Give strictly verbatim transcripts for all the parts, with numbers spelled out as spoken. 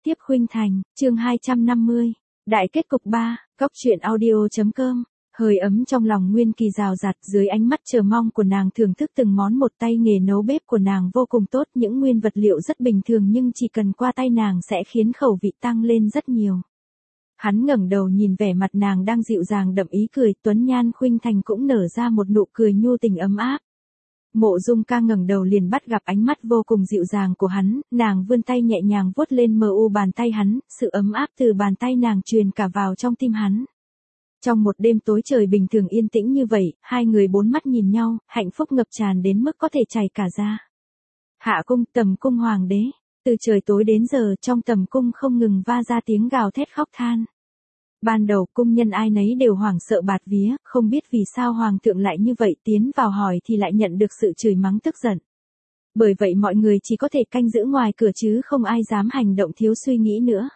tiếp khuynh thành, chương hai trăm năm mươi, đại kết cục ba, góc truyện audio.com. Hơi ấm trong lòng Nguyên Kỳ rào rạt dưới ánh mắt chờ mong của nàng thưởng thức từng món một tay nghề nấu bếp của nàng vô cùng tốt, những nguyên vật liệu rất bình thường nhưng chỉ cần qua tay nàng sẽ khiến khẩu vị tăng lên rất nhiều. Hắn ngẩng đầu nhìn vẻ mặt nàng đang dịu dàng đậm ý cười, tuấn nhan khuynh thành cũng nở ra một nụ cười nhu tình ấm áp. Mộ Dung Ca ngẩng đầu liền bắt gặp ánh mắt vô cùng dịu dàng của hắn, nàng vươn tay nhẹ nhàng vuốt lên mờ u bàn tay hắn, sự ấm áp từ bàn tay nàng truyền cả vào trong tim hắn. Trong một đêm tối trời bình thường yên tĩnh như vậy, hai người bốn mắt nhìn nhau, hạnh phúc ngập tràn đến mức có thể chảy cả ra. Hạ cung, tầm cung hoàng đế, từ trời tối đến giờ trong tầm cung không ngừng va ra tiếng gào thét khóc than. Ban đầu cung nhân ai nấy đều hoảng sợ bạt vía, không biết vì sao hoàng thượng lại như vậy, tiến vào hỏi thì lại nhận được sự chửi mắng tức giận. Bởi vậy mọi người chỉ có thể canh giữ ngoài cửa chứ không ai dám hành động thiếu suy nghĩ nữa.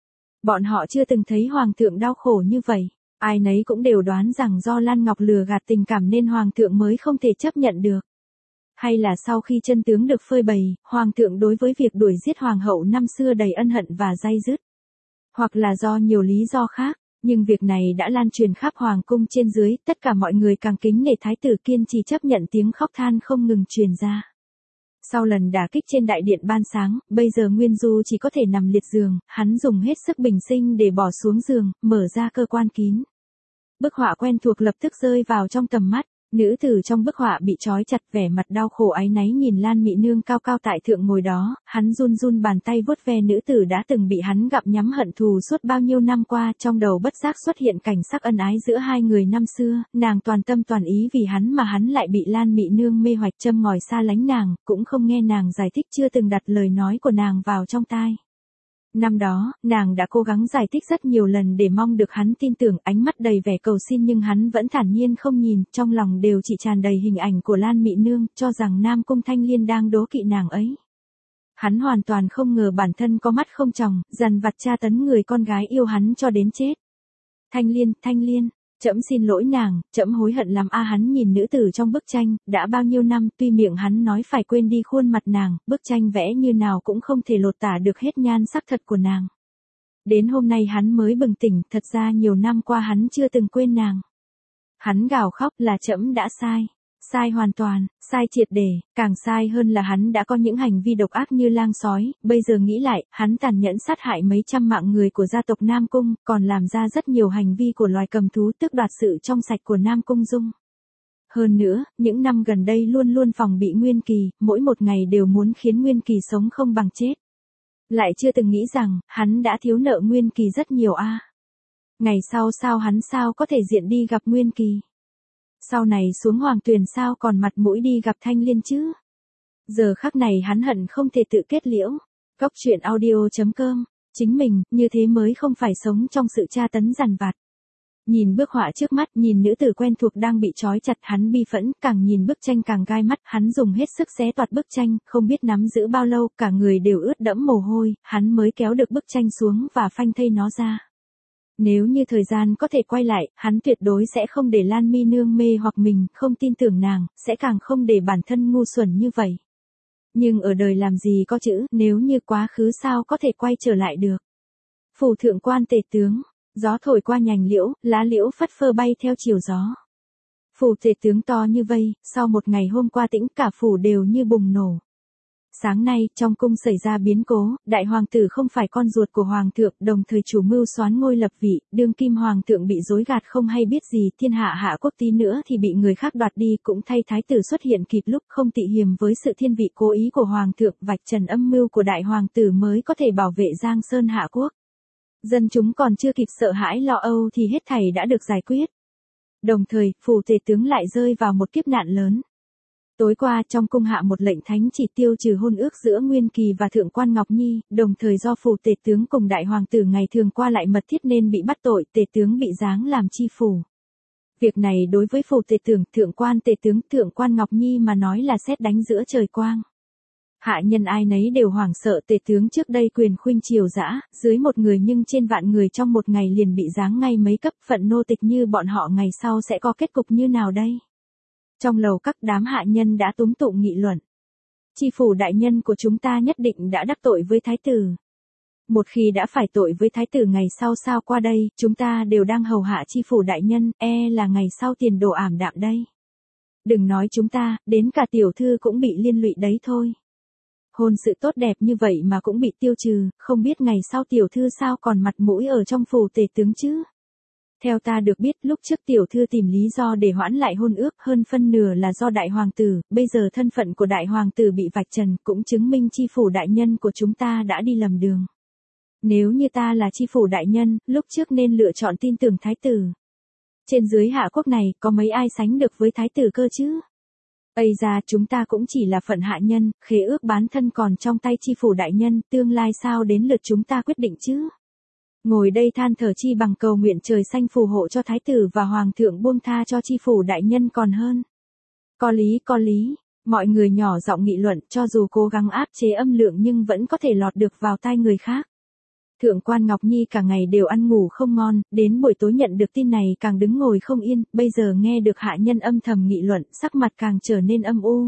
Bọn họ chưa từng thấy hoàng thượng đau khổ như vậy, ai nấy cũng đều đoán rằng do Lan Ngọc lừa gạt tình cảm nên hoàng thượng mới không thể chấp nhận được. Hay là sau khi chân tướng được phơi bày, hoàng thượng đối với việc đuổi giết hoàng hậu năm xưa đầy ân hận và day dứt. Hoặc là do nhiều lý do khác. Nhưng việc này đã lan truyền khắp hoàng cung trên dưới, tất cả mọi người càng kính nể thái tử kiên trì chấp nhận tiếng khóc than không ngừng truyền ra. Sau lần đả kích trên đại điện ban sáng, bây giờ Nguyên Du chỉ có thể nằm liệt giường, hắn dùng hết sức bình sinh để bỏ xuống giường, mở ra cơ quan kín. Bức họa quen thuộc lập tức rơi vào trong tầm mắt. Nữ tử trong bức họa bị trói chặt, vẻ mặt đau khổ áy náy nhìn Lan Mị Nương cao cao tại thượng ngồi đó, hắn run run bàn tay vuốt ve nữ tử đã từng bị hắn gặp nhắm hận thù suốt bao nhiêu năm qua, trong đầu bất giác xuất hiện cảnh sắc ân ái giữa hai người năm xưa, nàng toàn tâm toàn ý vì hắn mà hắn lại bị Lan Mị Nương mê hoạch châm ngòi xa lánh nàng, cũng không nghe nàng giải thích, chưa từng đặt lời nói của nàng vào trong tai. Năm đó, nàng đã cố gắng giải thích rất nhiều lần để mong được hắn tin tưởng, ánh mắt đầy vẻ cầu xin nhưng hắn vẫn thản nhiên không nhìn, trong lòng đều chỉ tràn đầy hình ảnh của Lan Mị Nương, cho rằng Nam Cung Thanh Liên đang đố kỵ nàng ấy. Hắn hoàn toàn không ngờ bản thân có mắt không tròng, dằn vặt tra tấn người con gái yêu hắn cho đến chết. Thanh Liên, Thanh Liên, trẫm xin lỗi nàng, trẫm hối hận lắm a. Hắn nhìn nữ tử trong bức tranh, đã bao nhiêu năm, tuy miệng hắn nói phải quên đi khuôn mặt nàng, bức tranh vẽ như nào cũng không thể lột tả được hết nhan sắc thật của nàng. Đến hôm nay hắn mới bừng tỉnh, thật ra nhiều năm qua hắn chưa từng quên nàng. Hắn gào khóc là trẫm đã sai. Sai hoàn toàn, sai triệt để, càng sai hơn là hắn đã có những hành vi độc ác như lang sói, bây giờ nghĩ lại, hắn tàn nhẫn sát hại mấy trăm mạng người của gia tộc Nam Cung, còn làm ra rất nhiều hành vi của loài cầm thú tước đoạt sự trong sạch của Nam Cung Dung. Hơn nữa, những năm gần đây luôn luôn phòng bị Nguyên Kỳ, mỗi một ngày đều muốn khiến Nguyên Kỳ sống không bằng chết. Lại chưa từng nghĩ rằng, hắn đã thiếu nợ Nguyên Kỳ rất nhiều a. Ngày sau sao hắn sao có thể diện đi gặp Nguyên Kỳ. Sau này xuống hoàng tuyền sao còn mặt mũi đi gặp Thanh Liên chứ. Giờ khắc này hắn hận không thể tự kết liễu. Góc truyện audio.com. Chính mình, như thế mới không phải sống trong sự tra tấn dằn vặt. Nhìn bức họa trước mắt, nhìn nữ tử quen thuộc đang bị trói chặt, hắn bi phẫn, càng nhìn bức tranh càng gai mắt, hắn dùng hết sức xé toạc bức tranh, không biết nắm giữ bao lâu, cả người đều ướt đẫm mồ hôi, hắn mới kéo được bức tranh xuống và phanh thây nó ra. Nếu như thời gian có thể quay lại, hắn tuyệt đối sẽ không để Lan Mị Nương mê hoặc mình, không tin tưởng nàng, sẽ càng không để bản thân ngu xuẩn như vậy. Nhưng ở đời làm gì có chữ, nếu như quá khứ sao có thể quay trở lại được. Phủ thượng quan tể tướng, gió thổi qua nhành liễu, lá liễu phất phơ bay theo chiều gió. Phủ tể tướng to như vây, sau một ngày hôm qua tĩnh cả phủ đều như bùng nổ. Sáng nay, trong cung xảy ra biến cố, đại hoàng tử không phải con ruột của hoàng thượng, đồng thời chủ mưu soán ngôi lập vị, đương kim hoàng thượng bị dối gạt không hay biết gì, thiên hạ hạ quốc tí nữa thì bị người khác đoạt đi, cũng thay thái tử xuất hiện kịp lúc, không tị hiềm với sự thiên vị cố ý của hoàng thượng, vạch trần âm mưu của đại hoàng tử mới có thể bảo vệ Giang Sơn hạ quốc. Dân chúng còn chưa kịp sợ hãi lo âu thì hết thảy đã được giải quyết. Đồng thời, phủ tể tướng lại rơi vào một kiếp nạn lớn. Tối qua trong cung hạ một lệnh thánh chỉ tiêu trừ hôn ước giữa Nguyên Kỳ và Thượng quan Ngọc Nhi, đồng thời do phủ tể tướng cùng đại hoàng tử ngày thường qua lại mật thiết nên bị bắt tội, tể tướng bị giáng làm chi phủ. Việc này đối với phủ tể tướng, thượng quan tể tướng, Thượng quan Ngọc Nhi mà nói là sét đánh giữa trời quang. Hạ nhân ai nấy đều hoảng sợ, tể tướng trước đây quyền khuynh triều dã, dưới một người nhưng trên vạn người trong một ngày liền bị giáng ngay mấy cấp, phận nô tịch như bọn họ ngày sau sẽ có kết cục như nào đây? Trong lầu các đám hạ nhân đã túm tụng nghị luận. Chi phủ đại nhân của chúng ta nhất định đã đắc tội với thái tử. Một khi đã phải tội với thái tử ngày sau sao qua đây, chúng ta đều đang hầu hạ chi phủ đại nhân, e là ngày sau tiền đồ ảm đạm đây. Đừng nói chúng ta, đến cả tiểu thư cũng bị liên lụy đấy thôi. Hôn sự tốt đẹp như vậy mà cũng bị tiêu trừ, không biết ngày sau tiểu thư sao còn mặt mũi ở trong phủ tể tướng chứ. Theo ta được biết, lúc trước tiểu thư tìm lý do để hoãn lại hôn ước, hơn phân nửa là do đại hoàng tử, bây giờ thân phận của đại hoàng tử bị vạch trần, cũng chứng minh chi phủ đại nhân của chúng ta đã đi lầm đường. Nếu như ta là chi phủ đại nhân, lúc trước nên lựa chọn tin tưởng thái tử. Trên dưới hạ quốc này, có mấy ai sánh được với thái tử cơ chứ? Ây ra, chúng ta cũng chỉ là phận hạ nhân, khế ước bán thân còn trong tay chi phủ đại nhân, tương lai sao đến lượt chúng ta quyết định chứ? Ngồi đây than thở chi bằng cầu nguyện trời xanh phù hộ cho thái tử và hoàng thượng buông tha cho chi phủ đại nhân còn hơn. Có lý, có lý, mọi người nhỏ giọng nghị luận, cho dù cố gắng áp chế âm lượng nhưng vẫn có thể lọt được vào tai người khác. Thượng quan Ngọc Nhi cả ngày đều ăn ngủ không ngon, đến buổi tối nhận được tin này càng đứng ngồi không yên, bây giờ nghe được hạ nhân âm thầm nghị luận, sắc mặt càng trở nên âm u.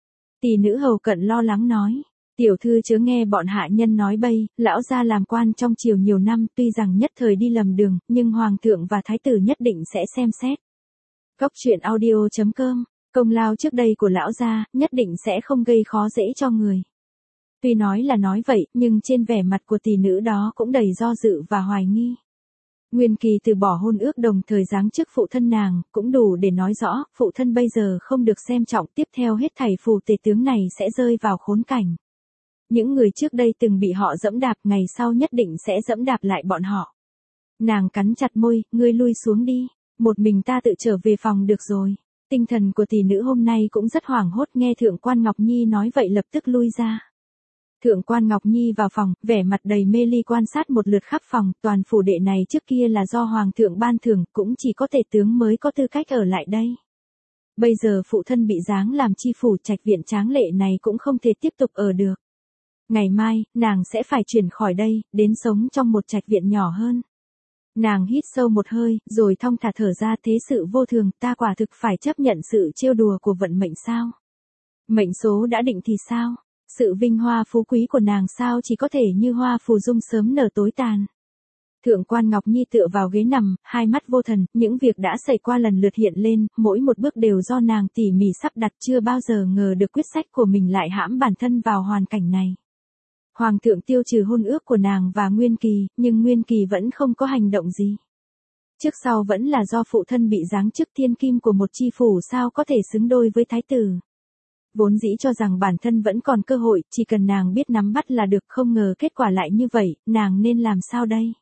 Tỷ nữ hầu cận lo lắng nói, tiểu thư chớ nghe bọn hạ nhân nói bậy, lão gia làm quan trong triều nhiều năm, tuy rằng nhất thời đi lầm đường, nhưng hoàng thượng và thái tử nhất định sẽ xem xét. Cốc truyện audio chấm com, công lao trước đây của lão gia, nhất định sẽ không gây khó dễ cho người. Tuy nói là nói vậy, nhưng trên vẻ mặt của tỷ nữ đó cũng đầy do dự và hoài nghi. Nguyên Kỳ từ bỏ hôn ước đồng thời giáng chức phụ thân nàng, cũng đủ để nói rõ, phụ thân bây giờ không được xem trọng, tiếp theo hết thảy phù tể tướng này sẽ rơi vào khốn cảnh. Những người trước đây từng bị họ dẫm đạp, ngày sau nhất định sẽ dẫm đạp lại bọn họ. Nàng cắn chặt môi, ngươi lui xuống đi, một mình ta tự trở về phòng được rồi. Tinh thần của tỷ nữ hôm nay cũng rất hoảng hốt, nghe Thượng quan Ngọc Nhi nói vậy lập tức lui ra. Thượng quan Ngọc Nhi vào phòng, vẻ mặt đầy mê ly quan sát một lượt khắp phòng, toàn phủ đệ này trước kia là do hoàng thượng ban thưởng, cũng chỉ có tể tướng mới có tư cách ở lại đây. Bây giờ phụ thân bị giáng làm chi phủ, trạch viện tráng lệ này cũng không thể tiếp tục ở được. Ngày mai, nàng sẽ phải chuyển khỏi đây, đến sống trong một trạch viện nhỏ hơn. Nàng hít sâu một hơi, rồi thong thả thở ra, thế sự vô thường, ta quả thực phải chấp nhận sự trêu đùa của vận mệnh sao? Mệnh số đã định thì sao? Sự vinh hoa phú quý của nàng sao chỉ có thể như hoa phù dung sớm nở tối tàn. Thượng quan Ngọc Nhi tựa vào ghế nằm, hai mắt vô thần, những việc đã xảy qua lần lượt hiện lên, mỗi một bước đều do nàng tỉ mỉ sắp đặt, chưa bao giờ ngờ được quyết sách của mình lại hãm bản thân vào hoàn cảnh này. Hoàng thượng tiêu trừ hôn ước của nàng và Nguyên Kỳ, nhưng Nguyên Kỳ vẫn không có hành động gì. Trước sau vẫn là do phụ thân bị giáng chức thiên kim của một chi phủ, sao có thể xứng đôi với thái tử. Vốn dĩ cho rằng bản thân vẫn còn cơ hội, chỉ cần nàng biết nắm bắt là được, không ngờ kết quả lại như vậy, nàng nên làm sao đây?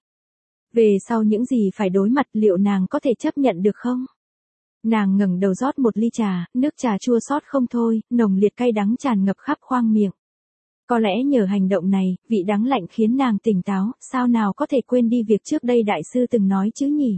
Về sau những gì phải đối mặt, liệu nàng có thể chấp nhận được không? Nàng ngẩng đầu rót một ly trà, nước trà chua xót không thôi, nồng liệt cay đắng tràn ngập khắp khoang miệng. Có lẽ nhờ hành động này, vị đắng lạnh khiến nàng tỉnh táo, sao nào có thể quên đi việc trước đây đại sư từng nói chứ nhỉ?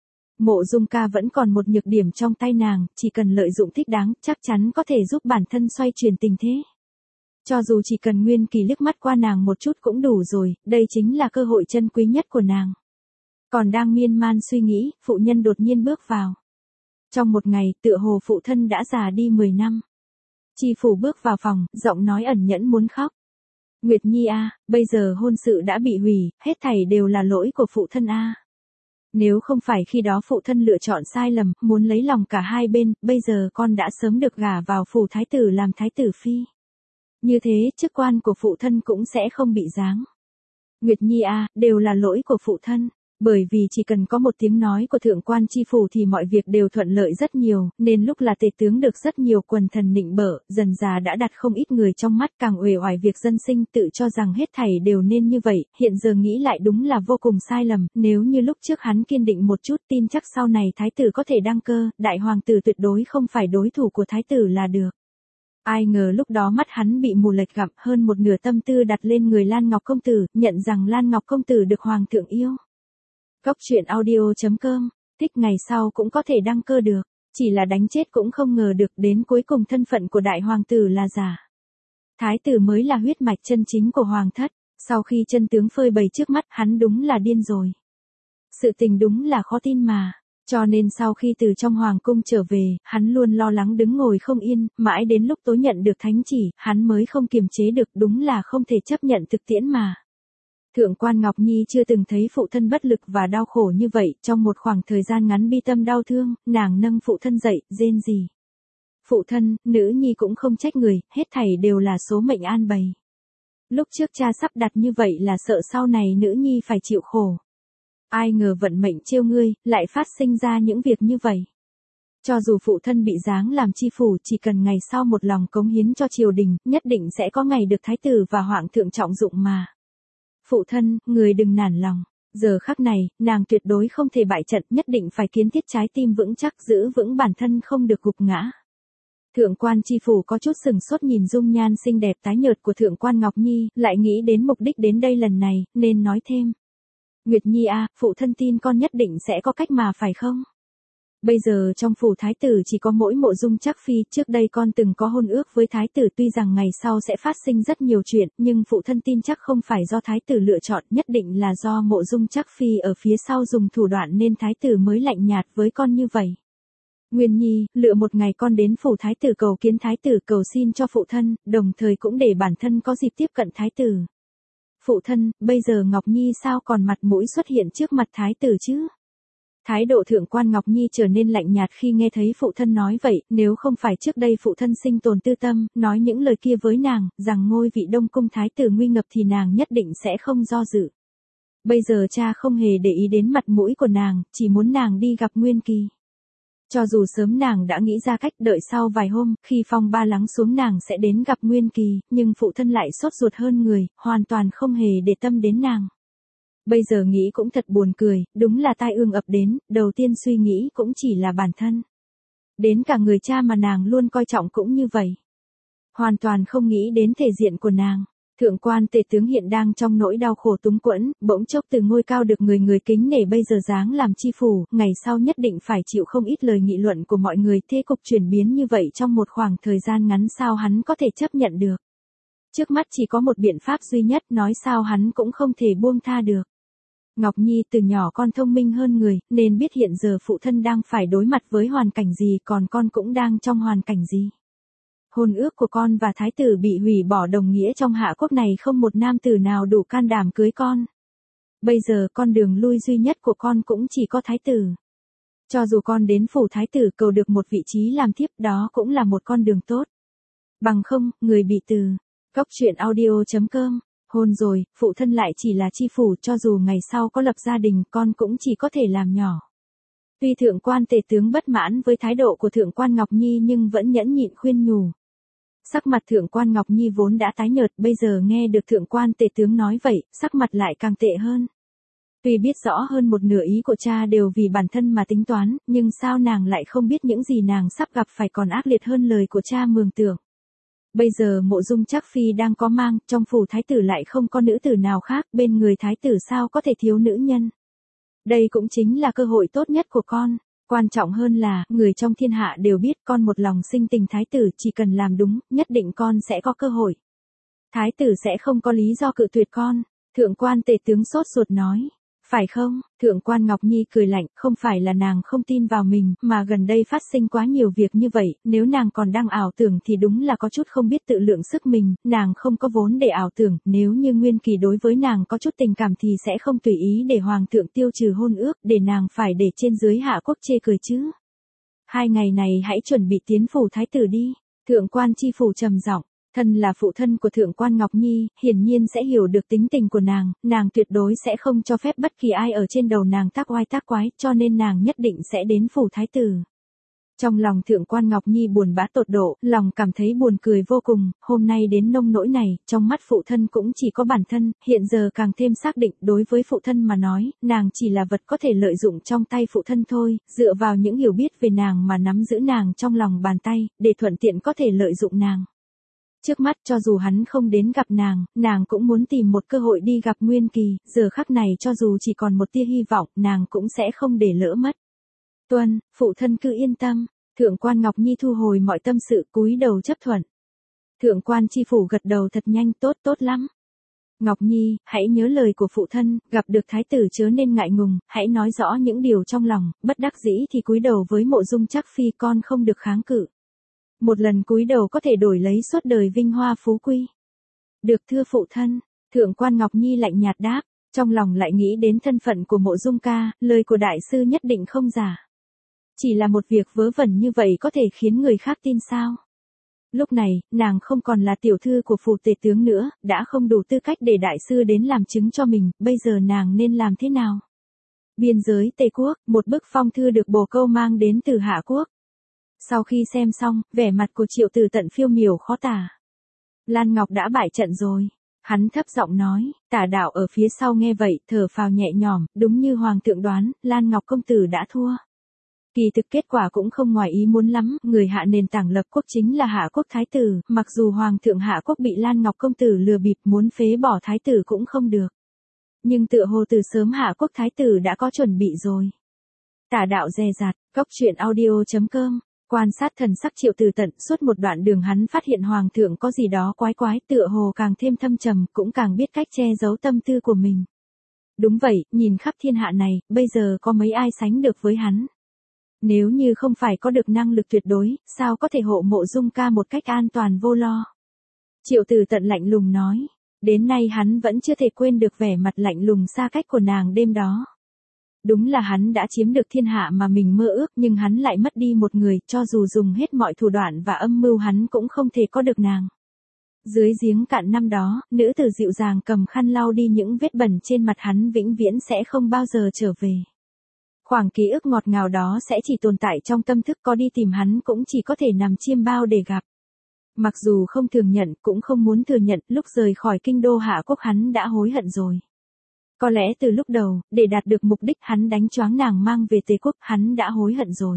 Mộ Dung Ca vẫn còn một nhược điểm trong tay nàng, chỉ cần lợi dụng thích đáng, chắc chắn có thể giúp bản thân xoay chuyển tình thế. Cho dù chỉ cần Nguyên Kỳ liếc mắt qua nàng một chút cũng đủ rồi, đây chính là cơ hội chân quý nhất của nàng. Còn đang miên man suy nghĩ, phụ nhân đột nhiên bước vào. Trong một ngày, tựa hồ phụ thân đã già đi mười năm. Chi phủ bước vào phòng, giọng nói ẩn nhẫn muốn khóc. Nguyệt Nhi a, bây giờ hôn sự đã bị hủy, hết thảy đều là lỗi của phụ thân a. Nếu không phải khi đó phụ thân lựa chọn sai lầm, muốn lấy lòng cả hai bên, bây giờ con đã sớm được gả vào phủ thái tử làm thái tử phi. Như thế, chức quan của phụ thân cũng sẽ không bị giáng. Nguyệt Nhi a, đều là lỗi của phụ thân. Bởi vì chỉ cần có một tiếng nói của thượng quan chi phủ thì mọi việc đều thuận lợi rất nhiều, nên lúc là tể tướng được rất nhiều quần thần nịnh bợ, dần già đã đặt không ít người trong mắt, càng uể oải việc dân sinh, tự cho rằng hết thảy đều nên như vậy, hiện giờ nghĩ lại đúng là vô cùng sai lầm, nếu như lúc trước hắn kiên định một chút, tin chắc sau này thái tử có thể đăng cơ, đại hoàng tử tuyệt đối không phải đối thủ của thái tử là được. Ai ngờ lúc đó mắt hắn bị mù lệch gặm, hơn một nửa tâm tư đặt lên người Lan Ngọc công tử, nhận rằng Lan Ngọc công tử được hoàng thượng yêu. Cốc truyện audio chấm com, thích ngày sau cũng có thể đăng cơ được, chỉ là đánh chết cũng không ngờ được đến cuối cùng thân phận của đại hoàng tử là giả. Thái tử mới là huyết mạch chân chính của hoàng thất, sau khi chân tướng phơi bày trước mắt hắn đúng là điên rồi. Sự tình đúng là khó tin mà, cho nên sau khi từ trong hoàng cung trở về, hắn luôn lo lắng đứng ngồi không yên, mãi đến lúc tối nhận được thánh chỉ, hắn mới không kiềm chế được, đúng là không thể chấp nhận thực tiễn mà. Thượng quan Ngọc Nhi chưa từng thấy phụ thân bất lực và đau khổ như vậy, trong một khoảng thời gian ngắn bi tâm đau thương, nàng nâng phụ thân dậy, rên rỉ. Phụ thân, nữ nhi cũng không trách người, hết thảy đều là số mệnh an bày. Lúc trước cha sắp đặt như vậy là sợ sau này nữ nhi phải chịu khổ. Ai ngờ vận mệnh trêu ngươi, lại phát sinh ra những việc như vậy. Cho dù phụ thân bị giáng làm chi phủ, chỉ cần ngày sau một lòng cống hiến cho triều đình, nhất định sẽ có ngày được thái tử và hoàng thượng trọng dụng mà. Phụ thân, người đừng nản lòng. Giờ khắc này, nàng tuyệt đối không thể bại trận, nhất định phải kiến thiết trái tim vững chắc, giữ vững bản thân không được gục ngã. Thượng quan chi phủ có chút sừng sốt nhìn dung nhan xinh đẹp tái nhợt của thượng quan Ngọc Nhi, lại nghĩ đến mục đích đến đây lần này, nên nói thêm. Nguyệt Nhi à, phụ thân tin con nhất định sẽ có cách mà phải không? Bây giờ trong phủ thái tử chỉ có mỗi Mộ Dung Trác Phi, trước đây con từng có hôn ước với thái tử, tuy rằng ngày sau sẽ phát sinh rất nhiều chuyện, nhưng phụ thân tin chắc không phải do thái tử lựa chọn, nhất định là do Mộ Dung Trác Phi ở phía sau dùng thủ đoạn nên thái tử mới lạnh nhạt với con như vậy. Nguyên Nhi, lựa một ngày con đến phủ thái tử cầu kiến thái tử, cầu xin cho phụ thân, đồng thời cũng để bản thân có dịp tiếp cận thái tử. Phụ thân, bây giờ Ngọc Nhi sao còn mặt mũi xuất hiện trước mặt thái tử chứ? Thái độ thượng quan Ngọc Nhi trở nên lạnh nhạt khi nghe thấy phụ thân nói vậy, nếu không phải trước đây phụ thân sinh tồn tư tâm, nói những lời kia với nàng, rằng ngôi vị Đông Cung thái tử nguy ngập thì nàng nhất định sẽ không do dự. Bây giờ cha không hề để ý đến mặt mũi của nàng, chỉ muốn nàng đi gặp Nguyên Kỳ. Cho dù sớm nàng đã nghĩ ra cách, đợi sau vài hôm, khi phong ba lắng xuống nàng sẽ đến gặp Nguyên Kỳ, nhưng phụ thân lại sốt ruột hơn người, hoàn toàn không hề để tâm đến nàng. Bây giờ nghĩ cũng thật buồn cười, đúng là tai ương ập đến, đầu tiên suy nghĩ cũng chỉ là bản thân. Đến cả người cha mà nàng luôn coi trọng cũng như vậy. Hoàn toàn không nghĩ đến thể diện của nàng. Thượng quan tề tướng hiện đang trong nỗi đau khổ túng quẫn, bỗng chốc từ ngôi cao được người người kính nể bây giờ giáng làm chi phủ, ngày sau nhất định phải chịu không ít lời nghị luận của mọi người, thế cục chuyển biến như vậy trong một khoảng thời gian ngắn sao hắn có thể chấp nhận được. Trước mắt chỉ có một biện pháp duy nhất, nói sao hắn cũng không thể buông tha được. Ngọc Nhi từ nhỏ con thông minh hơn người, nên biết hiện giờ phụ thân đang phải đối mặt với hoàn cảnh gì, còn con cũng đang trong hoàn cảnh gì. Hôn ước của con và thái tử bị hủy bỏ đồng nghĩa trong hạ quốc này không một nam tử nào đủ can đảm cưới con. Bây giờ con đường lui duy nhất của con cũng chỉ có thái tử. Cho dù con đến phủ thái tử cầu được một vị trí làm thiếp, đó cũng là một con đường tốt. Bằng không, người bị từ. Góc truyện audio chấm com. Hôn rồi, phụ thân lại chỉ là chi phủ, cho dù ngày sau có lập gia đình, con cũng chỉ có thể làm nhỏ. Tuy thượng quan tề tướng bất mãn với thái độ của thượng quan Ngọc Nhi nhưng vẫn nhẫn nhịn khuyên nhủ. Sắc mặt thượng quan Ngọc Nhi vốn đã tái nhợt, bây giờ nghe được thượng quan tề tướng nói vậy, sắc mặt lại càng tệ hơn. Tuy biết rõ hơn một nửa ý của cha đều vì bản thân mà tính toán, nhưng sao nàng lại không biết những gì nàng sắp gặp phải còn ác liệt hơn lời của cha mường tượng. Bây giờ Mộ Dung Trác Phi đang có mang, trong phủ thái tử lại không có nữ tử nào khác, bên người thái tử sao có thể thiếu nữ nhân. Đây cũng chính là cơ hội tốt nhất của con. Quan trọng hơn là, người trong thiên hạ đều biết con một lòng sinh tình thái tử, chỉ cần làm đúng, nhất định con sẽ có cơ hội. Thái tử sẽ không có lý do cự tuyệt con. Thượng quan tề tướng sốt ruột nói. Phải không? Thượng quan Ngọc Nhi cười lạnh, không phải là nàng không tin vào mình, mà gần đây phát sinh quá nhiều việc như vậy, nếu nàng còn đang ảo tưởng thì đúng là có chút không biết tự lượng sức mình, nàng không có vốn để ảo tưởng, nếu như Nguyên Kỳ đối với nàng có chút tình cảm thì sẽ không tùy ý để hoàng thượng tiêu trừ hôn ước, để nàng phải để trên dưới hạ quốc chê cười chứ. Hai ngày này hãy chuẩn bị tiến phủ thái tử đi. Thượng quan chi phủ trầm giọng. Thân là phụ thân của thượng quan Ngọc Nhi, hiển nhiên sẽ hiểu được tính tình của nàng, nàng tuyệt đối sẽ không cho phép bất kỳ ai ở trên đầu nàng tác oai tác quái, cho nên nàng nhất định sẽ đến phủ thái tử. Trong lòng thượng quan Ngọc Nhi buồn bã tột độ, lòng cảm thấy buồn cười vô cùng, hôm nay đến nông nỗi này, trong mắt phụ thân cũng chỉ có bản thân, hiện giờ càng thêm xác định, đối với phụ thân mà nói, nàng chỉ là vật có thể lợi dụng trong tay phụ thân thôi, dựa vào những hiểu biết về nàng mà nắm giữ nàng trong lòng bàn tay, để thuận tiện có thể lợi dụng nàng. Trước mắt cho dù hắn không đến gặp nàng, nàng cũng muốn tìm một cơ hội đi gặp Nguyên Kỳ, giờ khắc này cho dù chỉ còn một tia hy vọng, nàng cũng sẽ không để lỡ mất. Tuân, phụ thân cứ yên tâm. Thượng quan Ngọc Nhi thu hồi mọi tâm sự, cúi đầu chấp thuận. Thượng quan chi phủ gật đầu thật nhanh, tốt tốt lắm. Ngọc Nhi, hãy nhớ lời của phụ thân, gặp được thái tử chớ nên ngại ngùng, hãy nói rõ những điều trong lòng, bất đắc dĩ thì cúi đầu với Mộ Dung Trác Phi, con không được kháng cự. Một lần cúi đầu có thể đổi lấy suốt đời vinh hoa phú quý. Được thưa phụ thân. Thượng quan Ngọc Nhi lạnh nhạt đáp, trong lòng lại nghĩ đến thân phận của Mộ Dung ca, lời của đại sư nhất định không giả. Chỉ là một việc vớ vẩn như vậy có thể khiến người khác tin sao? Lúc này, nàng không còn là tiểu thư của phủ tể tướng nữa, đã không đủ tư cách để đại sư đến làm chứng cho mình, bây giờ nàng nên làm thế nào? Biên giới Tề Quốc, một bức phong thư được bồ câu mang đến từ Hạ Quốc. Sau khi xem xong, vẻ mặt của Triệu Tử Tận phiêu miểu khó tả. Lan Ngọc đã bại trận rồi. Hắn thấp giọng nói, Tả Đạo ở phía sau nghe vậy, thở phào nhẹ nhõm, đúng như Hoàng thượng đoán, Lan Ngọc công tử đã thua. Kỳ thực kết quả cũng không ngoài ý muốn lắm, người hạ nền tảng lập quốc chính là Hạ Quốc Thái tử, mặc dù Hoàng thượng Hạ Quốc bị Lan Ngọc công tử lừa bịp muốn phế bỏ Thái tử cũng không được. Nhưng tựa hồ từ sớm Hạ Quốc Thái tử đã có chuẩn bị rồi. Tả Đạo dè dặt, góc truyện audio chấm com. Quan sát thần sắc Triệu Tử Tận, suốt một đoạn đường hắn phát hiện Hoàng thượng có gì đó quái quái, tựa hồ càng thêm thâm trầm, cũng càng biết cách che giấu tâm tư của mình. Đúng vậy, nhìn khắp thiên hạ này, bây giờ có mấy ai sánh được với hắn. Nếu như không phải có được năng lực tuyệt đối, sao có thể hộ Mộ Dung ca một cách an toàn vô lo. Triệu Tử Tận lạnh lùng nói, đến nay hắn vẫn chưa thể quên được vẻ mặt lạnh lùng xa cách của nàng đêm đó. Đúng là hắn đã chiếm được thiên hạ mà mình mơ ước, nhưng hắn lại mất đi một người, cho dù dùng hết mọi thủ đoạn và âm mưu hắn cũng không thể có được nàng. Dưới giếng cạn năm đó, nữ tử dịu dàng cầm khăn lau đi những vết bẩn trên mặt hắn vĩnh viễn sẽ không bao giờ trở về. Khoảng ký ức ngọt ngào đó sẽ chỉ tồn tại trong tâm thức, có đi tìm hắn cũng chỉ có thể nằm chiêm bao để gặp. Mặc dù không thường nhận, cũng không muốn thừa nhận, lúc rời khỏi kinh đô Hạ Quốc hắn đã hối hận rồi. Có lẽ từ lúc đầu, để đạt được mục đích hắn đánh choáng nàng mang về Tề Quốc, hắn đã hối hận rồi.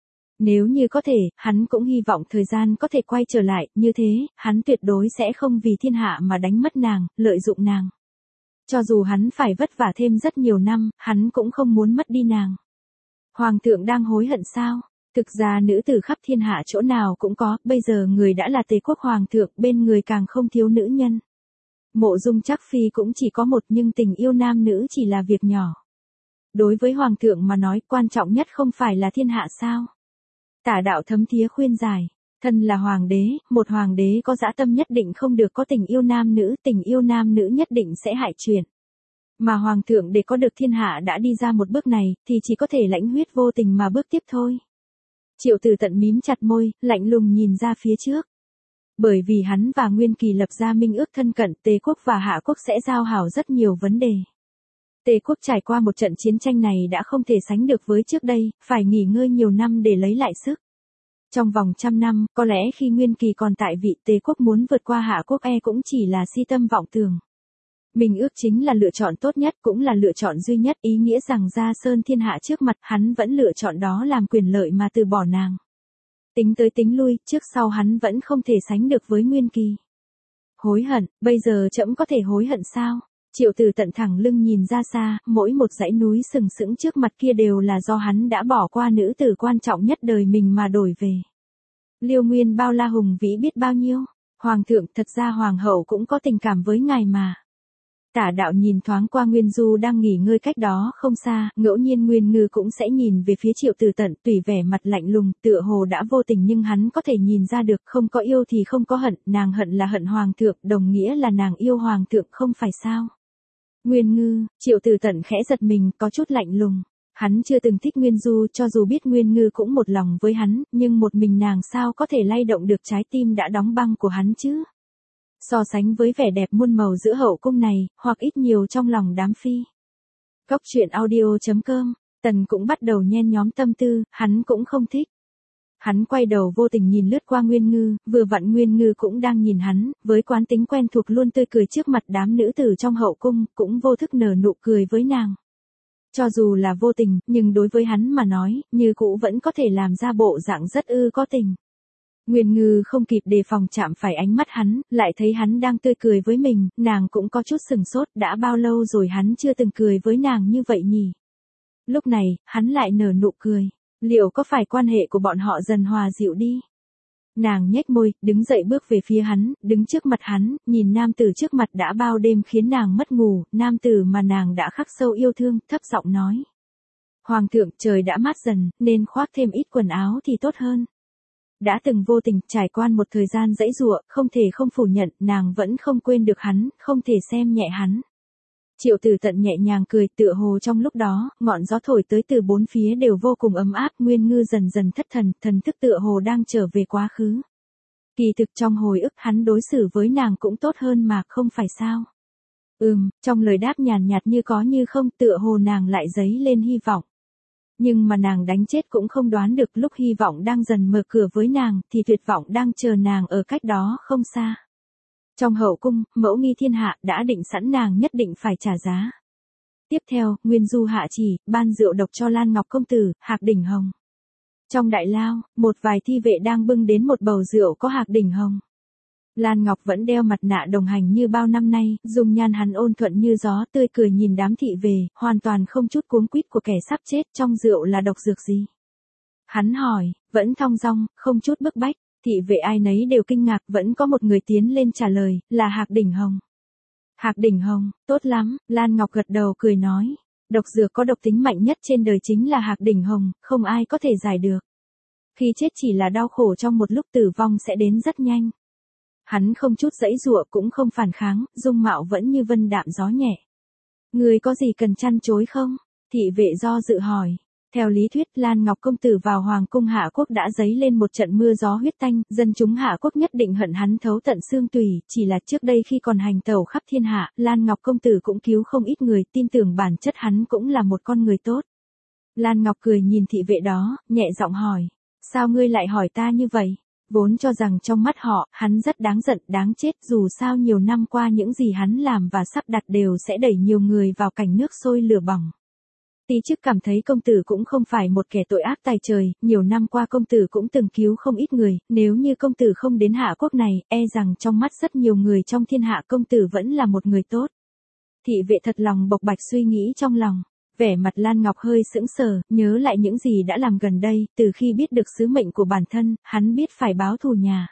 Nếu như có thể, hắn cũng hy vọng thời gian có thể quay trở lại, như thế, hắn tuyệt đối sẽ không vì thiên hạ mà đánh mất nàng, lợi dụng nàng. Cho dù hắn phải vất vả thêm rất nhiều năm, hắn cũng không muốn mất đi nàng. Hoàng thượng đang hối hận sao? Thực ra nữ tử khắp thiên hạ chỗ nào cũng có, bây giờ người đã là Tề Quốc Hoàng thượng, bên người càng không thiếu nữ nhân. Mộ Dung Trác Phi cũng chỉ có một, nhưng tình yêu nam nữ chỉ là việc nhỏ. Đối với Hoàng thượng mà nói, quan trọng nhất không phải là thiên hạ sao? Tả Đạo thấm thía khuyên giải, thân là hoàng đế, một hoàng đế có dã tâm nhất định không được có tình yêu nam nữ, tình yêu nam nữ nhất định sẽ hại chuyện. Mà Hoàng thượng để có được thiên hạ đã đi ra một bước này, thì chỉ có thể lãnh huyết vô tình mà bước tiếp thôi. Triệu Tử Tận mím chặt môi, lạnh lùng nhìn ra phía trước. Bởi vì hắn và Nguyên Kỳ lập ra minh ước thân cận, Tề Quốc và Hạ Quốc sẽ giao hảo rất nhiều vấn đề. Tề Quốc trải qua một trận chiến tranh này đã không thể sánh được với trước đây, phải nghỉ ngơi nhiều năm để lấy lại sức. Trong vòng trăm năm, có lẽ khi Nguyên Kỳ còn tại vị, Tề Quốc muốn vượt qua Hạ Quốc e cũng chỉ là si tâm vọng tưởng. Minh ước chính là lựa chọn tốt nhất, cũng là lựa chọn duy nhất, ý nghĩa rằng ra sơn thiên hạ trước mặt, hắn vẫn lựa chọn đó làm quyền lợi mà từ bỏ nàng. Tính tới tính lui, trước sau hắn vẫn không thể sánh được với Nguyên Kỳ. Hối hận, bây giờ trẫm có thể hối hận sao? Triệu Tử Tận thẳng lưng nhìn ra xa, mỗi một dãy núi sừng sững trước mặt kia đều là do hắn đã bỏ qua nữ tử quan trọng nhất đời mình mà đổi về. Liêu Nguyên bao la hùng vĩ biết bao nhiêu. Hoàng thượng, thật ra hoàng hậu cũng có tình cảm với ngài mà. Tả Đạo nhìn thoáng qua Nguyên Du đang nghỉ ngơi cách đó không xa, ngẫu nhiên Nguyên Ngư cũng sẽ nhìn về phía Triệu Tử Tận, tùy vẻ mặt lạnh lùng, tựa hồ đã vô tình nhưng hắn có thể nhìn ra được, không có yêu thì không có hận, nàng hận là hận Hoàng thượng, đồng nghĩa là nàng yêu Hoàng thượng không phải sao? Nguyên Ngư, Triệu Tử Tận khẽ giật mình, có chút lạnh lùng. Hắn chưa từng thích Nguyên Du, cho dù biết Nguyên Ngư cũng một lòng với hắn, nhưng một mình nàng sao có thể lay động được trái tim đã đóng băng của hắn chứ? So sánh với vẻ đẹp muôn màu giữa hậu cung này, hoặc ít nhiều trong lòng đám phi. Góc truyện audio chấm com, Tần cũng bắt đầu nhen nhóm tâm tư, hắn cũng không thích. Hắn quay đầu vô tình nhìn lướt qua Nguyên Ngư, vừa vặn Nguyên Ngư cũng đang nhìn hắn, với quán tính quen thuộc luôn tươi cười trước mặt đám nữ tử trong hậu cung, cũng vô thức nở nụ cười với nàng. Cho dù là vô tình, nhưng đối với hắn mà nói, như cũ vẫn có thể làm ra bộ dạng rất ư có tình. Nguyên Ngư không kịp đề phòng chạm phải ánh mắt hắn, lại thấy hắn đang tươi cười với mình, nàng cũng có chút sừng sốt, đã bao lâu rồi hắn chưa từng cười với nàng như vậy nhỉ? Lúc này, hắn lại nở nụ cười, liệu có phải quan hệ của bọn họ dần hòa dịu đi? Nàng nhếch môi, đứng dậy bước về phía hắn, đứng trước mặt hắn, nhìn nam tử trước mặt đã bao đêm khiến nàng mất ngủ, nam tử mà nàng đã khắc sâu yêu thương, thấp giọng nói. Hoàng thượng, trời đã mát dần, nên khoác thêm ít quần áo thì tốt hơn. Đã từng vô tình trải qua một thời gian dãy dụa, không thể không phủ nhận, nàng vẫn không quên được hắn, không thể xem nhẹ hắn. Triệu Tử Tận nhẹ nhàng cười, tựa hồ trong lúc đó, ngọn gió thổi tới từ bốn phía đều vô cùng ấm áp, Nguyên Ngư dần dần thất thần, thần thức tựa hồ đang trở về quá khứ. Kỳ thực trong hồi ức hắn đối xử với nàng cũng tốt hơn mà, không phải sao? Ừm, trong lời đáp nhàn nhạt như có như không, tựa hồ nàng lại dấy lên hy vọng. Nhưng mà nàng đánh chết cũng không đoán được lúc hy vọng đang dần mở cửa với nàng, thì tuyệt vọng đang chờ nàng ở cách đó không xa. Trong hậu cung, mẫu nghi thiên hạ đã định sẵn nàng nhất định phải trả giá. Tiếp theo, Nguyên Du hạ chỉ, ban rượu độc cho Lan Ngọc công tử, hạc đỉnh hồng. Trong đại lao, một vài thi vệ đang bưng đến một bầu rượu có hạc đỉnh hồng. Lan Ngọc vẫn đeo mặt nạ đồng hành như bao năm nay, dung nhan hắn ôn thuận như gió, tươi cười nhìn đám thị về, hoàn toàn không chút cuống quýt của kẻ sắp chết. Trong rượu là độc dược gì? Hắn hỏi, vẫn thong dong, không chút bức bách. Thị vệ ai nấy đều kinh ngạc, vẫn có một người tiến lên trả lời, là hạc đỉnh hồng. Hạc đỉnh hồng, tốt lắm, Lan Ngọc gật đầu cười nói. Độc dược có độc tính mạnh nhất trên đời chính là hạc đỉnh hồng, không ai có thể giải được. Khi chết chỉ là đau khổ trong một lúc, tử vong sẽ đến rất nhanh. Hắn không chút giãy giụa cũng không phản kháng, dung mạo vẫn như vân đạm gió nhẹ. Người có gì cần chăn chối không? Thị vệ do dự hỏi. Theo lý thuyết, Lan Ngọc công tử vào hoàng cung Hạ Quốc đã dấy lên một trận mưa gió huyết tanh, dân chúng Hạ Quốc nhất định hận hắn thấu tận xương tủy, chỉ là trước đây khi còn hành tẩu khắp thiên hạ, Lan Ngọc công tử cũng cứu không ít người, tin tưởng bản chất hắn cũng là một con người tốt. Lan Ngọc cười nhìn thị vệ đó, nhẹ giọng hỏi, sao ngươi lại hỏi ta như vậy? Vốn cho rằng trong mắt họ, hắn rất đáng giận, đáng chết, dù sao nhiều năm qua những gì hắn làm và sắp đặt đều sẽ đẩy nhiều người vào cảnh nước sôi lửa bỏng. Tí chức cảm thấy công tử cũng không phải một kẻ tội ác tài trời, nhiều năm qua công tử cũng từng cứu không ít người, nếu như công tử không đến Hạ Quốc này, e rằng trong mắt rất nhiều người trong thiên hạ công tử vẫn là một người tốt. Thị vệ thật lòng bộc bạch suy nghĩ trong lòng, vẻ mặt Lan Ngọc hơi sững sờ, nhớ lại những gì đã làm gần đây, từ khi biết được sứ mệnh của bản thân, hắn biết phải báo thù nhà.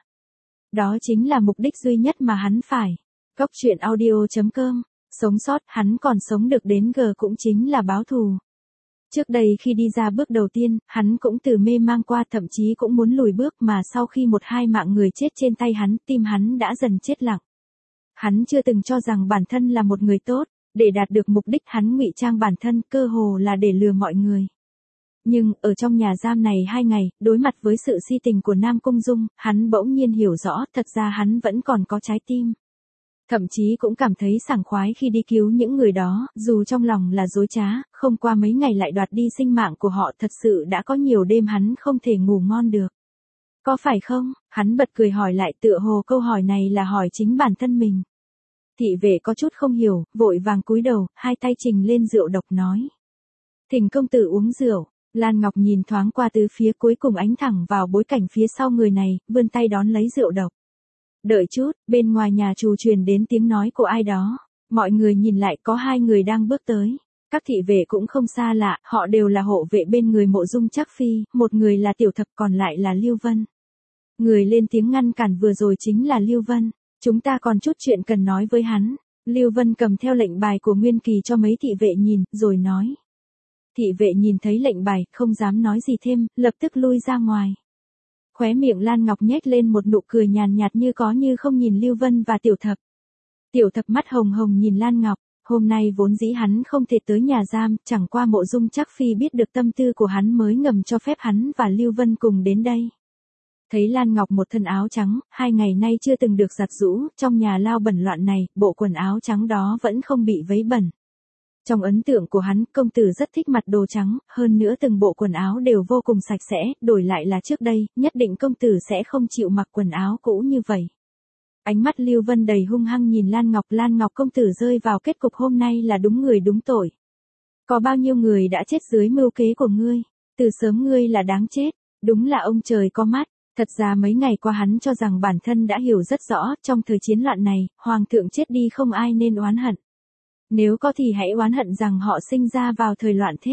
Đó chính là mục đích duy nhất mà hắn phải. Cốc truyện audio chấm com, sống sót, hắn còn sống được đến G cũng chính là báo thù. Trước đây khi đi ra bước đầu tiên, hắn cũng từ mê mang qua, thậm chí cũng muốn lùi bước, mà sau khi một hai mạng người chết trên tay hắn, tim hắn đã dần chết lặng. Hắn chưa từng cho rằng bản thân là một người tốt, để đạt được mục đích hắn ngụy trang bản thân, cơ hồ là để lừa mọi người. Nhưng, ở trong nhà giam này hai ngày, đối mặt với sự si tình của Nam Cung Dung, hắn bỗng nhiên hiểu rõ, thật ra hắn vẫn còn có trái tim. Thậm chí cũng cảm thấy sảng khoái khi đi cứu những người đó, dù trong lòng là dối trá, không qua mấy ngày lại đoạt đi sinh mạng của họ, thật sự đã có nhiều đêm hắn không thể ngủ ngon được. Có phải không? Hắn bật cười hỏi lại, tựa hồ câu hỏi này là hỏi chính bản thân mình. Thị vệ có chút không hiểu, vội vàng cúi đầu, hai tay trình lên rượu độc nói. Thỉnh công tử uống rượu. Lan Ngọc nhìn thoáng qua tứ phía, cuối cùng ánh thẳng vào bối cảnh phía sau người này, vươn tay đón lấy rượu độc. Đợi chút, bên ngoài nhà trù truyền đến tiếng nói của ai đó. Mọi người nhìn lại, có hai người đang bước tới. Các thị vệ cũng không xa lạ, họ đều là hộ vệ bên người Mộ Dung Trác Phi, một người là Tiểu Thập, còn lại là Lưu Vân. Người lên tiếng ngăn cản vừa rồi chính là Lưu Vân. Chúng ta còn chút chuyện cần nói với hắn. Lưu Vân cầm theo lệnh bài của Nguyên Kỳ cho mấy thị vệ nhìn, rồi nói. Thị vệ nhìn thấy lệnh bài, không dám nói gì thêm, lập tức lui ra ngoài. Khóe miệng Lan Ngọc nhếch lên một nụ cười nhàn nhạt như có như không nhìn Lưu Vân và Tiểu Thập. Tiểu Thập mắt hồng hồng nhìn Lan Ngọc, hôm nay vốn dĩ hắn không thể tới nhà giam, chẳng qua Mộ Dung Trác Phi biết được tâm tư của hắn mới ngầm cho phép hắn và Lưu Vân cùng đến đây. Thấy Lan Ngọc một thân áo trắng, hai ngày nay chưa từng được giặt giũ, trong nhà lao bẩn loạn này, bộ quần áo trắng đó vẫn không bị vấy bẩn. Trong ấn tượng của hắn, công tử rất thích mặc đồ trắng, hơn nữa từng bộ quần áo đều vô cùng sạch sẽ, đổi lại là trước đây, nhất định công tử sẽ không chịu mặc quần áo cũ như vậy. Ánh mắt Lưu Vân đầy hung hăng nhìn Lan Ngọc, Lan Ngọc công tử rơi vào kết cục hôm nay là đúng người đúng tội. Có bao nhiêu người đã chết dưới mưu kế của ngươi, từ sớm ngươi là đáng chết, đúng là ông trời có mắt. Thật ra mấy ngày qua hắn cho rằng bản thân đã hiểu rất rõ, trong thời chiến loạn này, hoàng thượng chết đi không ai nên oán hận. Nếu có thì hãy oán hận rằng họ sinh ra vào thời loạn thế.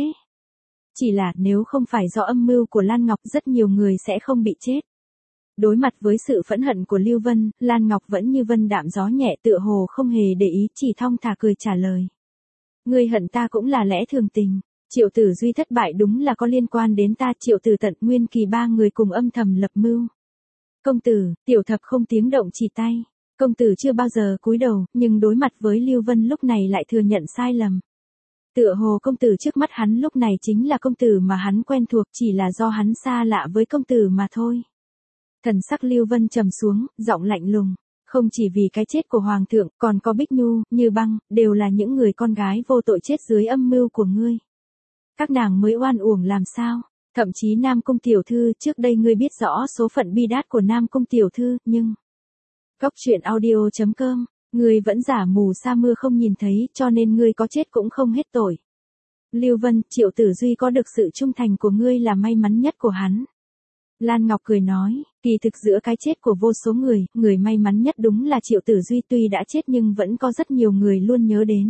Chỉ là nếu không phải do âm mưu của Lan Ngọc, rất nhiều người sẽ không bị chết. Đối mặt với sự phẫn hận của Lưu Vân, Lan Ngọc vẫn như vân đạm gió nhẹ, tựa hồ không hề để ý, chỉ thong thả cười trả lời. Ngươi hận ta cũng là lẽ thường tình. Triệu Tử Duy thất bại đúng là có liên quan đến ta, Triệu Tử Tận, Nguyên Kỳ ba người cùng âm thầm lập mưu. Công tử, tiểu thập không tiếng động chỉ tay. Công tử chưa bao giờ cúi đầu, nhưng đối mặt với Lưu Vân lúc này lại thừa nhận sai lầm. Tựa hồ công tử trước mắt hắn lúc này chính là công tử mà hắn quen thuộc, chỉ là do hắn xa lạ với công tử mà thôi. Thần sắc Lưu Vân trầm xuống, giọng lạnh lùng. Không chỉ vì cái chết của Hoàng thượng, còn có Bích Nhu, Như Băng, đều là những người con gái vô tội chết dưới âm mưu của ngươi. Các nàng mới oan uổng làm sao? Thậm chí Nam Cung tiểu thư, trước đây ngươi biết rõ số phận bi đát của Nam Cung tiểu thư, nhưng... Góc truyện audio chấm com, ngươi vẫn giả mù sa mưa không nhìn thấy, cho nên ngươi có chết cũng không hết tội. Lưu Vân, Triệu Tử Duy có được sự trung thành của ngươi là may mắn nhất của hắn. Lan Ngọc cười nói, kỳ thực giữa cái chết của vô số người, người may mắn nhất đúng là Triệu Tử Duy, tuy đã chết nhưng vẫn có rất nhiều người luôn nhớ đến.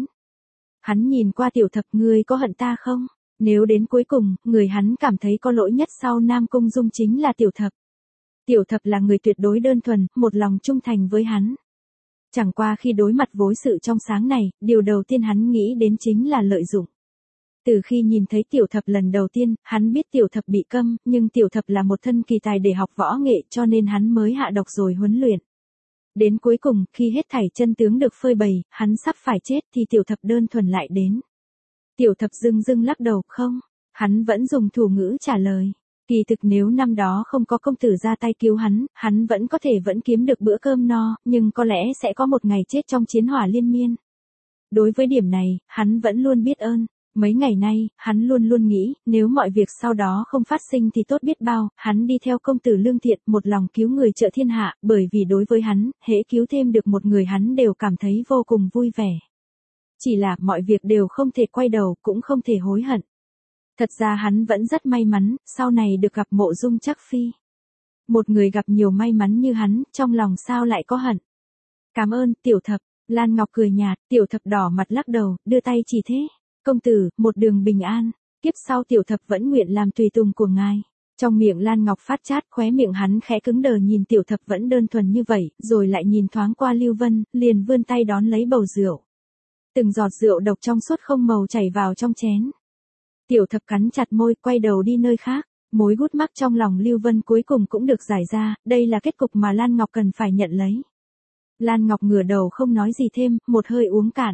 Hắn nhìn qua tiểu thập, ngươi có hận ta không? Nếu đến cuối cùng, người hắn cảm thấy có lỗi nhất sau Nam Cung Dung chính là tiểu thập. Tiểu thập là người tuyệt đối đơn thuần, một lòng trung thành với hắn. Chẳng qua khi đối mặt với sự trong sáng này, điều đầu tiên hắn nghĩ đến chính là lợi dụng. Từ khi nhìn thấy tiểu thập lần đầu tiên, hắn biết tiểu thập bị câm, nhưng tiểu thập là một thân kỳ tài để học võ nghệ, cho nên hắn mới hạ độc rồi huấn luyện. Đến cuối cùng, khi hết thảy chân tướng được phơi bày, hắn sắp phải chết thì tiểu thập đơn thuần lại đến. Tiểu thập dưng dưng lắc đầu, không, hắn vẫn dùng thủ ngữ trả lời. Kỳ thực nếu năm đó không có công tử ra tay cứu hắn, hắn vẫn có thể vẫn kiếm được bữa cơm no, nhưng có lẽ sẽ có một ngày chết trong chiến hỏa liên miên. Đối với điểm này, hắn vẫn luôn biết ơn. Mấy ngày nay, hắn luôn luôn nghĩ, nếu mọi việc sau đó không phát sinh thì tốt biết bao, hắn đi theo công tử lương thiện, một lòng cứu người trợ thiên hạ, bởi vì đối với hắn, hễ cứu thêm được một người hắn đều cảm thấy vô cùng vui vẻ. Chỉ là mọi việc đều không thể quay đầu, cũng không thể hối hận. Thật ra hắn vẫn rất may mắn, sau này được gặp Mộ Dung Trác Phi. Một người gặp nhiều may mắn như hắn, trong lòng sao lại có hận. Cảm ơn, tiểu thập. Lan Ngọc cười nhạt, tiểu thập đỏ mặt lắc đầu, đưa tay chỉ thế. Công tử, một đường bình an, kiếp sau tiểu thập vẫn nguyện làm tùy tùng của ngài. Trong miệng Lan Ngọc phát chát, khóe miệng hắn khẽ cứng đờ nhìn tiểu thập vẫn đơn thuần như vậy, rồi lại nhìn thoáng qua Lưu Vân, liền vươn tay đón lấy bầu rượu. Từng giọt rượu độc trong suốt không màu chảy vào trong chén. Tiểu thập cắn chặt môi, quay đầu đi nơi khác. Mối gút mắc trong lòng Lưu Vân cuối cùng cũng được giải ra, đây là kết cục mà Lan Ngọc cần phải nhận lấy. Lan Ngọc ngửa đầu không nói gì thêm, một hơi uống cạn.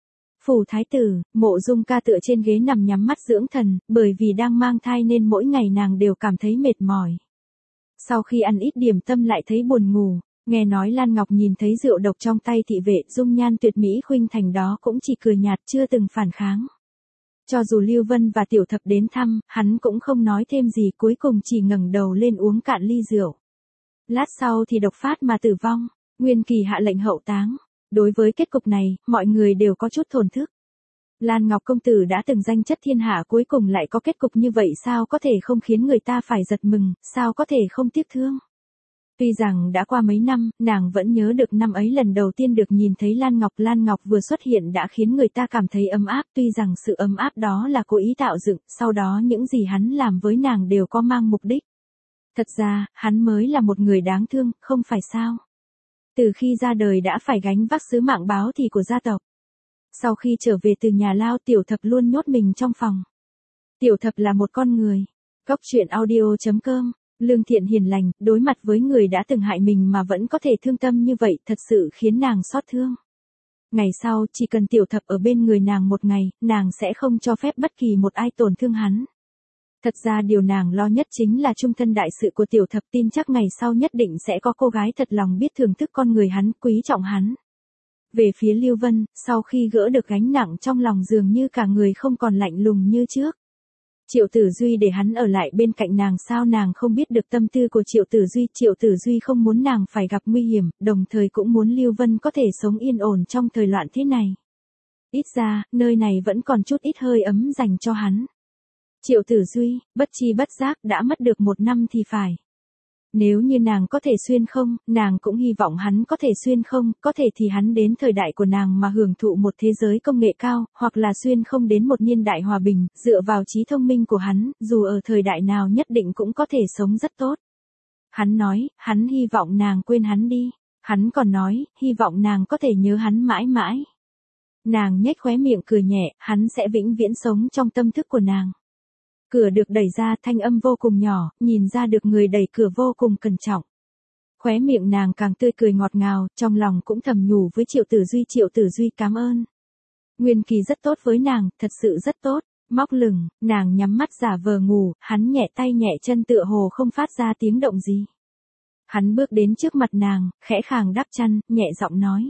Phủ thái tử, Mộ Dung ca tựa trên ghế nằm nhắm mắt dưỡng thần, bởi vì đang mang thai nên mỗi ngày nàng đều cảm thấy mệt mỏi. Sau khi ăn ít điểm tâm lại thấy buồn ngủ, nghe nói Lan Ngọc nhìn thấy rượu độc trong tay thị vệ, dung nhan tuyệt mỹ khuynh thành đó cũng chỉ cười nhạt chưa từng phản kháng. Cho dù Lưu Vân và tiểu thập đến thăm, hắn cũng không nói thêm gì, cuối cùng chỉ ngẩng đầu lên uống cạn ly rượu. Lát sau thì độc phát mà tử vong, Nguyên Kỳ hạ lệnh hậu táng. Đối với kết cục này, mọi người đều có chút thổn thức. Lan Ngọc công tử đã từng danh chất thiên hạ cuối cùng lại có kết cục như vậy, sao có thể không khiến người ta phải giật mừng, sao có thể không tiếc thương. Tuy rằng đã qua mấy năm, nàng vẫn nhớ được năm ấy lần đầu tiên được nhìn thấy Lan Ngọc. Lan Ngọc vừa xuất hiện đã khiến người ta cảm thấy ấm áp, tuy rằng sự ấm áp đó là cố ý tạo dựng, sau đó những gì hắn làm với nàng đều có mang mục đích. Thật ra, hắn mới là một người đáng thương, không phải sao. Từ khi ra đời đã phải gánh vác sứ mạng báo thù của gia tộc. Sau khi trở về từ nhà lao, tiểu thập luôn nhốt mình trong phòng. Tiểu thập là một con người. Góc truyện audio chấm com, lương thiện hiền lành, đối mặt với người đã từng hại mình mà vẫn có thể thương tâm như vậy, thật sự khiến nàng xót thương. Ngày sau, chỉ cần tiểu thập ở bên người nàng một ngày, nàng sẽ không cho phép bất kỳ một ai tổn thương hắn. Thật ra điều nàng lo nhất chính là trung thân đại sự của tiểu thập, tin chắc ngày sau nhất định sẽ có cô gái thật lòng biết thưởng thức con người hắn, quý trọng hắn. Về phía Lưu Vân, sau khi gỡ được gánh nặng trong lòng dường như cả người không còn lạnh lùng như trước. Triệu Tử Duy để hắn ở lại bên cạnh nàng, sao nàng không biết được tâm tư của Triệu Tử Duy. Triệu Tử Duy không muốn nàng phải gặp nguy hiểm, đồng thời cũng muốn Lưu Vân có thể sống yên ổn trong thời loạn thế này. Ít ra, nơi này vẫn còn chút ít hơi ấm dành cho hắn. Triệu Tử Duy, bất chi bất giác đã mất được một năm thì phải. Nếu như nàng có thể xuyên không, nàng cũng hy vọng hắn có thể xuyên không, có thể thì hắn đến thời đại của nàng mà hưởng thụ một thế giới công nghệ cao, hoặc là xuyên không đến một niên đại hòa bình, dựa vào trí thông minh của hắn, dù ở thời đại nào nhất định cũng có thể sống rất tốt. Hắn nói, hắn hy vọng nàng quên hắn đi. Hắn còn nói, hy vọng nàng có thể nhớ hắn mãi mãi. Nàng nhếch khóe miệng cười nhẹ, hắn sẽ vĩnh viễn sống trong tâm thức của nàng. Cửa được đẩy ra, thanh âm vô cùng nhỏ, nhìn ra được người đẩy cửa vô cùng cẩn trọng. Khóe miệng nàng càng tươi cười ngọt ngào, trong lòng cũng thầm nhủ với Triệu Tử Duy, Triệu Tử Duy cảm ơn. Nguyên Kỳ rất tốt với nàng, thật sự rất tốt. Móc lửng, nàng nhắm mắt giả vờ ngủ, hắn nhẹ tay nhẹ chân tựa hồ không phát ra tiếng động gì. Hắn bước đến trước mặt nàng, khẽ khàng đắp chăn, nhẹ giọng nói.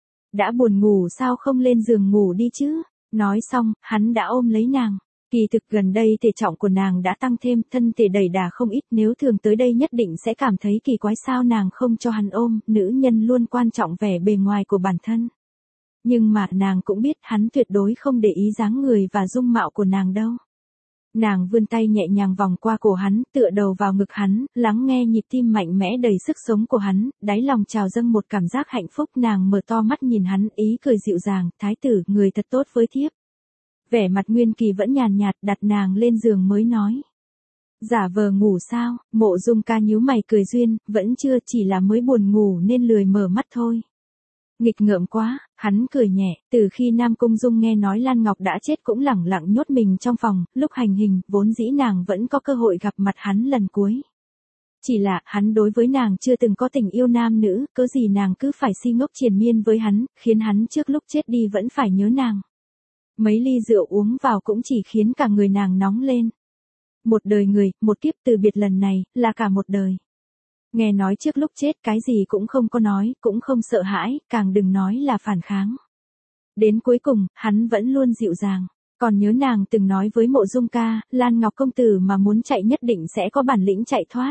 Đã buồn ngủ sao không lên giường ngủ đi chứ? Nói xong, hắn đã ôm lấy nàng. Kỳ thực gần đây thể trọng của nàng đã tăng thêm, thân thể đầy đà không ít, nếu thường tới đây nhất định sẽ cảm thấy kỳ quái sao nàng không cho hắn ôm, nữ nhân luôn quan trọng vẻ bề ngoài của bản thân. Nhưng mà nàng cũng biết hắn tuyệt đối không để ý dáng người và dung mạo của nàng đâu. Nàng vươn tay nhẹ nhàng vòng qua cổ hắn, tựa đầu vào ngực hắn, lắng nghe nhịp tim mạnh mẽ đầy sức sống của hắn, đáy lòng trào dâng một cảm giác hạnh phúc. Nàng mở to mắt nhìn hắn, ý cười dịu dàng, thái tử, người thật tốt với thiếp. Vẻ mặt Nguyên Kỳ vẫn nhàn nhạt, đặt nàng lên giường mới nói. Giả vờ ngủ sao? Mộ Dung Ca nhíu mày cười duyên, vẫn chưa, chỉ là mới buồn ngủ nên lười mở mắt thôi. Nghịch ngợm quá, hắn cười nhẹ, từ khi Nam Cung Dung nghe nói Lan Ngọc đã chết cũng lẳng lặng nhốt mình trong phòng, lúc hành hình, vốn dĩ nàng vẫn có cơ hội gặp mặt hắn lần cuối. Chỉ là, hắn đối với nàng chưa từng có tình yêu nam nữ, cớ gì nàng cứ phải si ngốc triền miên với hắn, khiến hắn trước lúc chết đi vẫn phải nhớ nàng. Mấy ly rượu uống vào cũng chỉ khiến cả người nàng nóng lên. Một đời người, một kiếp từ biệt lần này, là cả một đời. Nghe nói trước lúc chết cái gì cũng không có nói, cũng không sợ hãi, càng đừng nói là phản kháng. Đến cuối cùng, hắn vẫn luôn dịu dàng. Còn nhớ nàng từng nói với Mộ Dung Ca, Lan Ngọc công tử mà muốn chạy nhất định sẽ có bản lĩnh chạy thoát.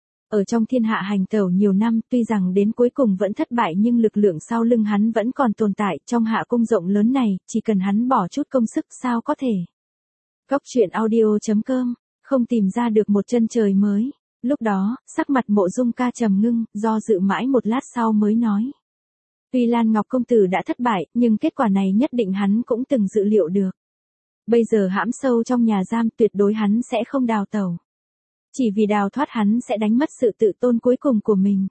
Ở trong thiên hạ hành tẩu nhiều năm, tuy rằng đến cuối cùng vẫn thất bại nhưng lực lượng sau lưng hắn vẫn còn tồn tại. Trong hạ cung rộng lớn này, chỉ cần hắn bỏ chút công sức sao có thể. Góc truyện audio chấm com, không tìm ra được một chân trời mới. Lúc đó, sắc mặt Mộ Dung Ca trầm ngưng, do dự mãi một lát sau mới nói. Tuy Lan Ngọc công tử đã thất bại, nhưng kết quả này nhất định hắn cũng từng dự liệu được. Bây giờ hãm sâu trong nhà giam, tuyệt đối hắn sẽ không đào tẩu. Chỉ vì đào thoát hắn sẽ đánh mất sự tự tôn cuối cùng của mình.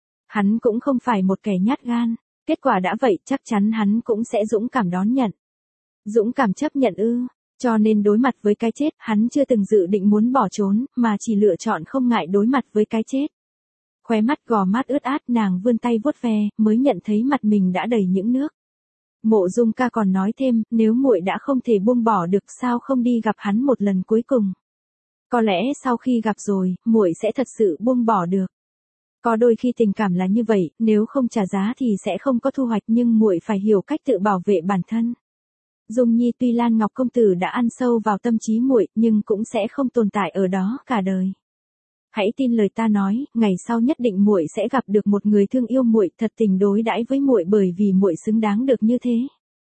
Hắn cũng không phải một kẻ nhát gan, kết quả đã vậy chắc chắn hắn cũng sẽ dũng cảm đón nhận. Dũng cảm chấp nhận ư? Cho nên đối mặt với cái chết, hắn chưa từng dự định muốn bỏ trốn, mà chỉ lựa chọn không ngại đối mặt với cái chết. Khóe mắt gò mát ướt át, nàng vươn tay vuốt ve, mới nhận thấy mặt mình đã đầy những nước. Mộ Dung Ca còn nói thêm, nếu muội đã không thể buông bỏ được sao không đi gặp hắn một lần cuối cùng. Có lẽ sau khi gặp rồi, muội sẽ thật sự buông bỏ được. Có đôi khi tình cảm là như vậy, nếu không trả giá thì sẽ không có thu hoạch, nhưng muội phải hiểu cách tự bảo vệ bản thân. Dung Nhi, tuy Lan Ngọc công tử đã ăn sâu vào tâm trí muội, nhưng cũng sẽ không tồn tại ở đó cả đời. Hãy tin lời ta nói, ngày sau nhất định muội sẽ gặp được một người thương yêu muội, thật tình đối đãi với muội, bởi vì muội xứng đáng được như thế.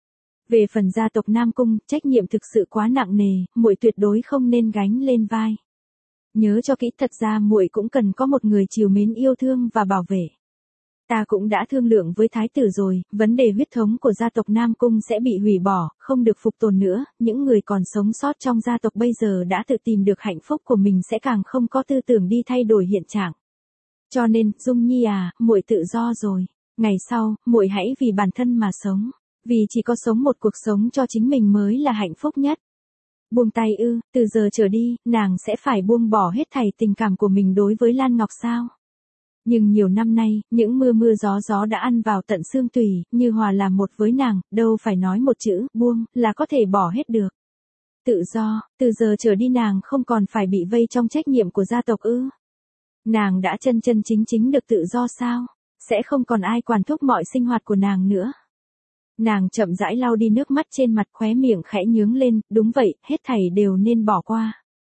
Về phần gia tộc Nam Cung, trách nhiệm thực sự quá nặng nề, muội tuyệt đối không nên gánh lên vai. Nhớ cho kỹ, thật ra muội cũng cần có một người trìu mến yêu thương và bảo vệ. Ta cũng đã thương lượng với thái tử rồi, vấn đề huyết thống của gia tộc Nam Cung sẽ bị hủy bỏ, không được phục tồn nữa, những người còn sống sót trong gia tộc bây giờ đã tự tìm được hạnh phúc của mình sẽ càng không có tư tưởng đi thay đổi hiện trạng. Cho nên, Dung Nhi à, muội tự do rồi, ngày sau, muội hãy vì bản thân mà sống, vì chỉ có sống một cuộc sống cho chính mình mới là hạnh phúc nhất. Buông tay ư? Từ giờ trở đi, nàng sẽ phải buông bỏ hết thảy tình cảm của mình đối với Lan Ngọc sao? Nhưng nhiều năm nay, những mưa mưa gió gió đã ăn vào tận xương tủy, như hòa làm một với nàng, đâu phải nói một chữ, buông, là có thể bỏ hết được. Tự do, từ giờ trở đi nàng không còn phải bị vây trong trách nhiệm của gia tộc ư? Nàng đã chân chân chính chính được tự do sao? Sẽ không còn ai quản thúc mọi sinh hoạt của nàng nữa. Nàng chậm rãi lau đi nước mắt trên mặt, khóe miệng khẽ nhướng lên, đúng vậy, hết thảy đều nên bỏ qua.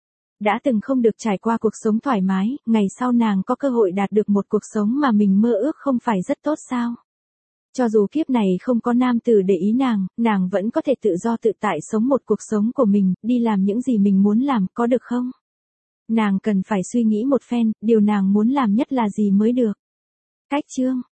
Đã từng không được trải qua cuộc sống thoải mái, ngày sau nàng có cơ hội đạt được một cuộc sống mà mình mơ ước không phải rất tốt sao? Cho dù kiếp này không có nam tử để ý nàng, nàng vẫn có thể tự do tự tại sống một cuộc sống của mình, đi làm những gì mình muốn làm, có được không? Nàng cần phải suy nghĩ một phen, điều nàng muốn làm nhất là gì mới được. Cách chương